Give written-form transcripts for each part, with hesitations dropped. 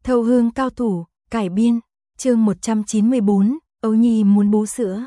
Thâu Hương cao thủ, cải biên, chương 194, Âu Nhi muốn bú sữa.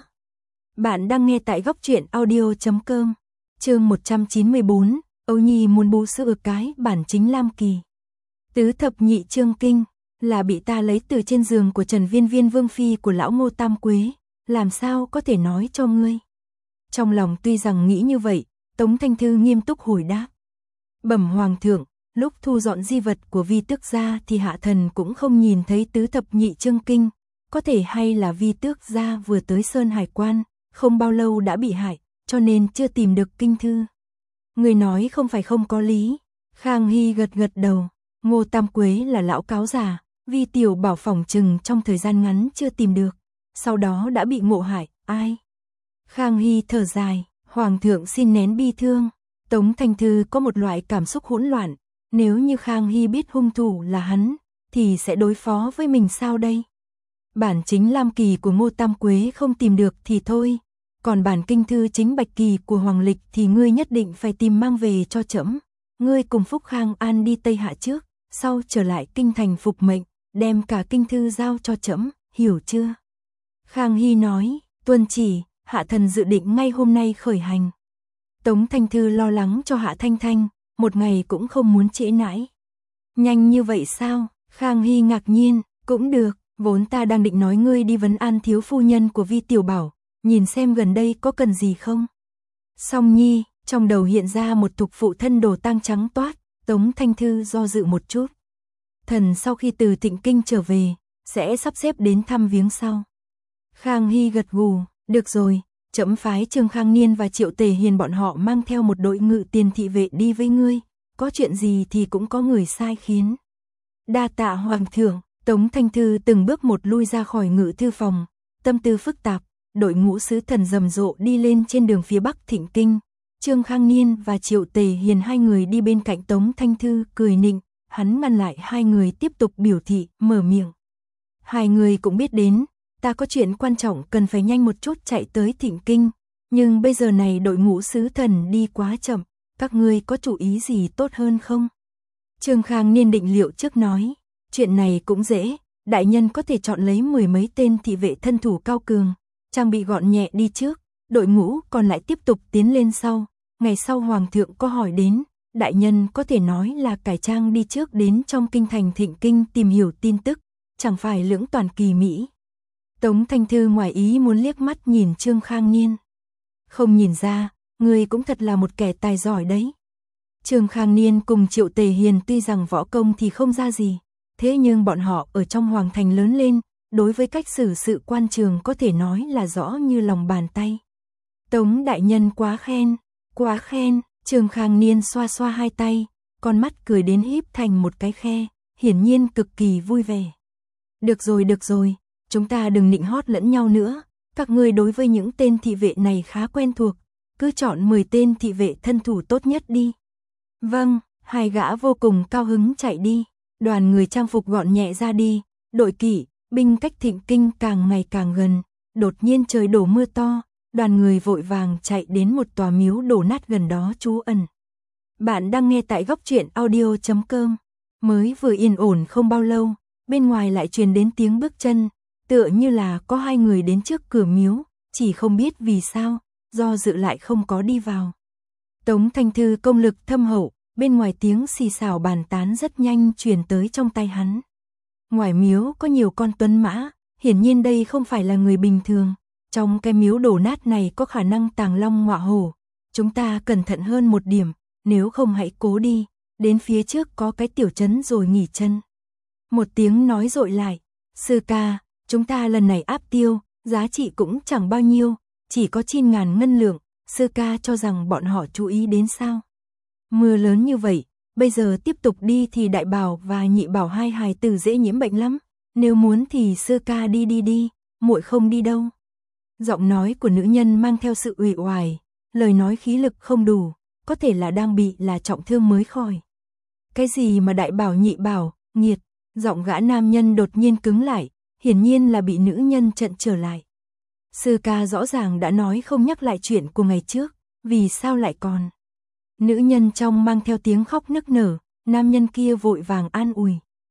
Bạn đang nghe tại góc truyện audio.com. Chương 194, Âu Nhi muốn bú sữa cái bản chính Lam Kỳ. Tứ thập nhị chương kinh, là bị ta lấy từ trên giường của Trần Viên Viên vương phi của lão Ngô Tam Quế, làm sao có thể nói cho ngươi. Trong lòng tuy rằng nghĩ như vậy, Tống Thanh Thư nghiêm túc hồi đáp. Bẩm hoàng thượng, lúc thu dọn di vật của Vi tước gia thì hạ thần cũng không nhìn thấy tứ thập nhị chương kinh, có thể hay là Vi tước gia vừa tới Sơn Hải Quan, không bao lâu đã bị hại, cho nên chưa tìm được kinh thư. Người nói không phải không có lý. Khang Hy gật gật đầu. Ngô Tam Quế là lão cáo già, Vi tiểu bảo phỏng chừng trong thời gian ngắn chưa tìm được, sau đó đã bị ngộ hại. Ai? Khang Hy thở dài. Hoàng thượng xin nén bi thương. Tống Thanh Thư có một loại cảm xúc hỗn loạn. Nếu như Khang Hy biết hung thủ là hắn, thì sẽ đối phó với mình sao đây? Bản chính Lam Kỳ của Ngô Tam Quế không tìm được thì thôi, còn bản kinh thư chính Bạch Kỳ của Hoàng Lịch thì ngươi nhất định phải tìm mang về cho trẫm. Ngươi cùng Phúc Khang An đi Tây Hạ trước, sau trở lại kinh thành phục mệnh, đem cả kinh thư giao cho trẫm, hiểu chưa? Khang Hy nói, tuân chỉ, hạ thần dự định ngay hôm nay khởi hành. Tống Thanh Thư lo lắng cho Hạ Thanh Thanh, một ngày cũng không muốn trễ nãi. Nhanh như vậy sao? Khang Hy ngạc nhiên, cũng được, vốn ta đang định nói ngươi đi vấn an thiếu phu nhân của Vi tiểu bảo, nhìn xem gần đây có cần gì không. Song Nhi, trong đầu hiện ra một thục phụ thân đồ tang trắng toát. Tống Thanh Thư do dự một chút. Thần sau khi từ Thịnh Kinh trở về, sẽ sắp xếp đến thăm viếng sau. Khang Hy gật gù, được rồi, trẫm phái Trương Khang Niên và Triệu Tề Hiền bọn họ mang theo một đội ngự tiền thị vệ đi với ngươi, có chuyện gì thì cũng có người sai khiến. Đa tạ hoàng thượng. Tống Thanh Thư từng bước một lui ra khỏi ngự thư phòng, tâm tư phức tạp. Đội ngũ sứ thần rầm rộ đi lên trên đường phía bắc Thịnh Kinh. Trương Khang Niên và Triệu Tề Hiền hai người đi bên cạnh Tống Thanh Thư cười nịnh, hắn ngăn lại hai người tiếp tục biểu thị, mở miệng. Hai người cũng biết đến, ta có chuyện quan trọng cần phải nhanh một chút chạy tới Thịnh Kinh, nhưng bây giờ này đội ngũ sứ thần đi quá chậm, các ngươi có chủ ý gì tốt hơn không? Trương Khang Niên định liệu trước nói, chuyện này cũng dễ, đại nhân có thể chọn lấy 10 mấy tên thị vệ thân thủ cao cường, trang bị gọn nhẹ đi trước, đội ngũ còn lại tiếp tục tiến lên sau. Ngày sau hoàng thượng có hỏi đến, đại nhân có thể nói là cải trang đi trước đến trong kinh thành Thịnh Kinh tìm hiểu tin tức, chẳng phải lưỡng toàn kỳ mỹ. Tống Thanh Thư ngoài ý muốn liếc mắt nhìn Trương Khang Niên. Không nhìn ra, người cũng thật là một kẻ tài giỏi đấy. Trương Khang Niên cùng Triệu Tề Hiền tuy rằng võ công thì không ra gì, thế nhưng bọn họ ở trong hoàng thành lớn lên, đối với cách xử sự quan trường có thể nói là rõ như lòng bàn tay. Tống đại nhân quá khen. Quá khen. Trương Khang Niên xoa xoa hai tay, con mắt cười đến híp thành một cái khe, hiển nhiên cực kỳ vui vẻ. Được rồi, chúng ta đừng nịnh hót lẫn nhau nữa, các ngươi đối với những tên thị vệ này khá quen thuộc, cứ chọn 10 tên thị vệ thân thủ tốt nhất đi. Vâng, hai gã vô cùng cao hứng chạy đi, đoàn người trang phục gọn nhẹ ra đi, đội kỵ, binh cách Thịnh Kinh càng ngày càng gần, đột nhiên trời đổ mưa to. Đoàn người vội vàng chạy đến một tòa miếu đổ nát gần đó trú ẩn. Bạn đang nghe tại góc truyện audio.com. Mới vừa yên ổn không bao lâu, bên ngoài lại truyền đến tiếng bước chân, tựa như là có hai người đến trước cửa miếu, chỉ không biết vì sao, do dự lại không có đi vào. Tống Thanh Thư công lực thâm hậu, bên ngoài tiếng xì xào bàn tán rất nhanh truyền tới trong tai hắn. Ngoài miếu có nhiều con tuấn mã, hiển nhiên đây không phải là người bình thường. Trong cái miếu đổ nát này có khả năng tàng long ngọa hổ, chúng ta cẩn thận hơn một điểm, nếu không hãy cố đi, đến phía trước có cái tiểu trấn rồi nghỉ chân. Một tiếng nói dội lại, sư ca, chúng ta lần này áp tiêu, giá trị cũng chẳng bao nhiêu, chỉ có 9.000 ngân lượng, sư ca cho rằng bọn họ chú ý đến sao. Mưa lớn như vậy, bây giờ tiếp tục đi thì đại bảo và nhị bảo hai hài tử dễ nhiễm bệnh lắm, nếu muốn thì sư ca đi, muội không đi đâu. Giọng nói của nữ nhân mang theo sự uể oải, lời nói khí lực không đủ, có thể là đang bị là trọng thương mới khỏi. Cái gì mà đại bảo nhị bảo, nghiệt, giọng gã nam nhân đột nhiên cứng lại, hiển nhiên là bị nữ nhân chặn trở lại. Sư ca rõ ràng đã nói không nhắc lại chuyện của ngày trước, vì sao lại còn. Nữ nhân trong mang theo tiếng khóc nức nở, nam nhân kia vội vàng an ủi.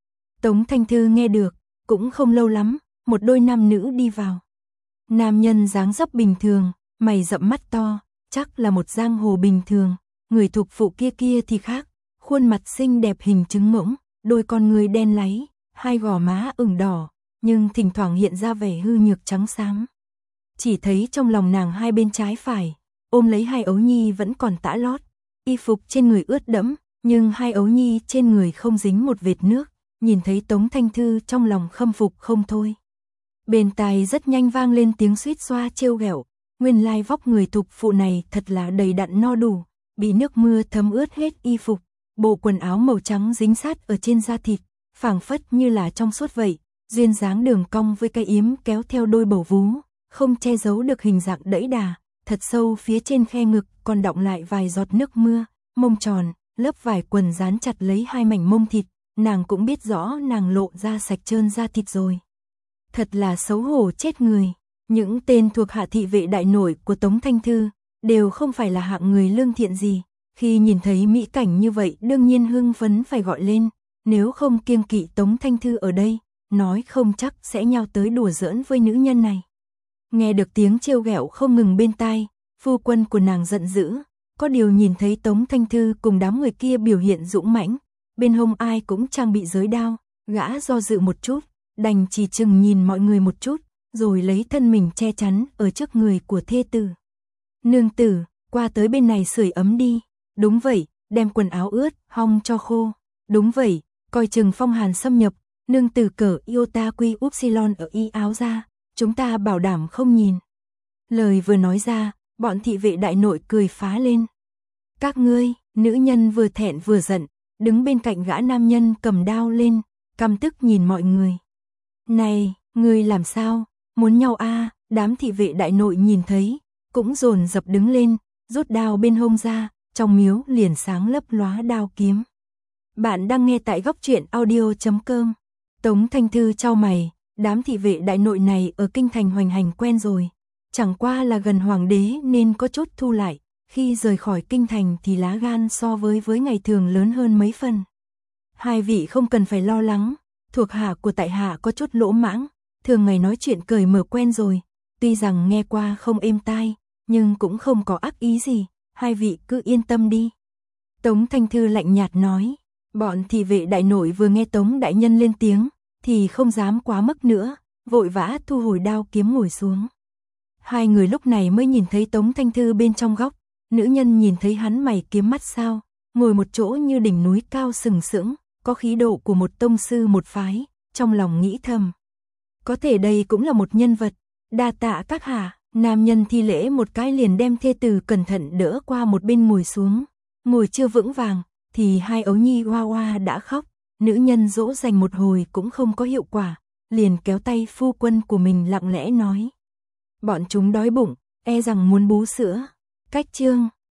Tống Thanh Thư nghe được, cũng không lâu lắm, một đôi nam nữ đi vào. Nam nhân dáng dấp bình thường, mày rậm mắt to, chắc là một giang hồ bình thường, người thuộc phụ kia thì khác, khuôn mặt xinh đẹp hình trứng ngỗng, đôi con người đen láy, hai gò má ửng đỏ, nhưng thỉnh thoảng hiện ra vẻ hư nhược trắng xám. Chỉ thấy trong lòng nàng hai bên trái phải, ôm lấy hai ấu nhi vẫn còn tã lót, y phục trên người ướt đẫm, nhưng hai ấu nhi trên người không dính một vệt nước, nhìn thấy Tống Thanh Thư trong lòng khâm phục không thôi. Bên tai rất nhanh vang lên tiếng suýt xoa trêu ghẹo, nguyên lai vóc người thục phụ này thật là đầy đặn no đủ, bị nước mưa thấm ướt hết y phục, bộ quần áo màu trắng dính sát ở trên da thịt, phảng phất như là trong suốt vậy, duyên dáng đường cong với cái yếm kéo theo đôi bầu vú, không che giấu được hình dạng đẫy đà, thật sâu phía trên khe ngực còn đọng lại vài giọt nước mưa, mông tròn, lớp vải quần dán chặt lấy hai mảnh mông thịt, nàng cũng biết rõ nàng lộ ra sạch trơn da thịt rồi. Thật là xấu hổ chết người, những tên thuộc hạ thị vệ đại nội của Tống Thanh Thư đều không phải là hạng người lương thiện gì, khi nhìn thấy mỹ cảnh như vậy đương nhiên hưng phấn phải gọi lên, nếu không kiêng kỵ Tống Thanh Thư ở đây, nói không chắc sẽ nhào tới đùa giỡn với nữ nhân này. Nghe được tiếng trêu ghẹo không ngừng bên tai, phu quân của nàng giận dữ, có điều nhìn thấy Tống Thanh Thư cùng đám người kia biểu hiện dũng mãnh, bên hông ai cũng trang bị giới đao, gã do dự một chút, đành chỉ chừng nhìn mọi người một chút, rồi lấy thân mình che chắn ở trước người của thê tử. Nương tử, qua tới bên này sưởi ấm đi. Đúng vậy, đem quần áo ướt, hong cho khô. Đúng vậy, coi chừng phong hàn xâm nhập, nương tử cởi iota quy upsilon ở y áo ra, chúng ta bảo đảm không nhìn. Lời vừa nói ra, bọn thị vệ đại nội cười phá lên. Các ngươi, nữ nhân vừa thẹn vừa giận, đứng bên cạnh gã nam nhân cầm đao lên, căm tức nhìn mọi người. Này, ngươi làm sao, muốn nhau a? Đám thị vệ đại nội nhìn thấy, cũng dồn dập đứng lên, rút đao bên hông ra, trong miếu liền sáng lấp lóa đao kiếm. Bạn đang nghe tại góc truyện audio.com. Tống Thanh Thư chau mày, đám thị vệ đại nội này ở kinh thành hoành hành quen rồi, chẳng qua là gần hoàng đế nên có chút thu lại, khi rời khỏi kinh thành thì lá gan so với ngày thường lớn hơn mấy phần. Hai vị không cần phải lo lắng, thuộc hạ của tại hạ có chút lỗ mãng, thường ngày nói chuyện cởi mở quen rồi, tuy rằng nghe qua không êm tai, nhưng cũng không có ác ý gì, hai vị cứ yên tâm đi. Tống Thanh Thư lạnh nhạt nói, bọn thị vệ đại nội vừa nghe Tống đại nhân lên tiếng, thì không dám quá mức nữa, vội vã thu hồi đao kiếm ngồi xuống. Hai người lúc này mới nhìn thấy Tống Thanh Thư bên trong góc, nữ nhân nhìn thấy hắn mày kiếm mắt sao, ngồi một chỗ như đỉnh núi cao sừng sững, có khí độ của một tông sư một phái, trong lòng nghĩ thầm. Có thể đây cũng là một nhân vật, đa tạ các hạ, nam nhân thi lễ một cái liền đem thê tử cẩn thận đỡ qua một bên ngồi xuống, ngồi chưa vững vàng, thì hai ấu nhi hoa hoa đã khóc, nữ nhân dỗ dành một hồi cũng không có hiệu quả, liền kéo tay phu quân của mình lặng lẽ nói. Bọn chúng đói bụng, e rằng muốn bú sữa. Cách chương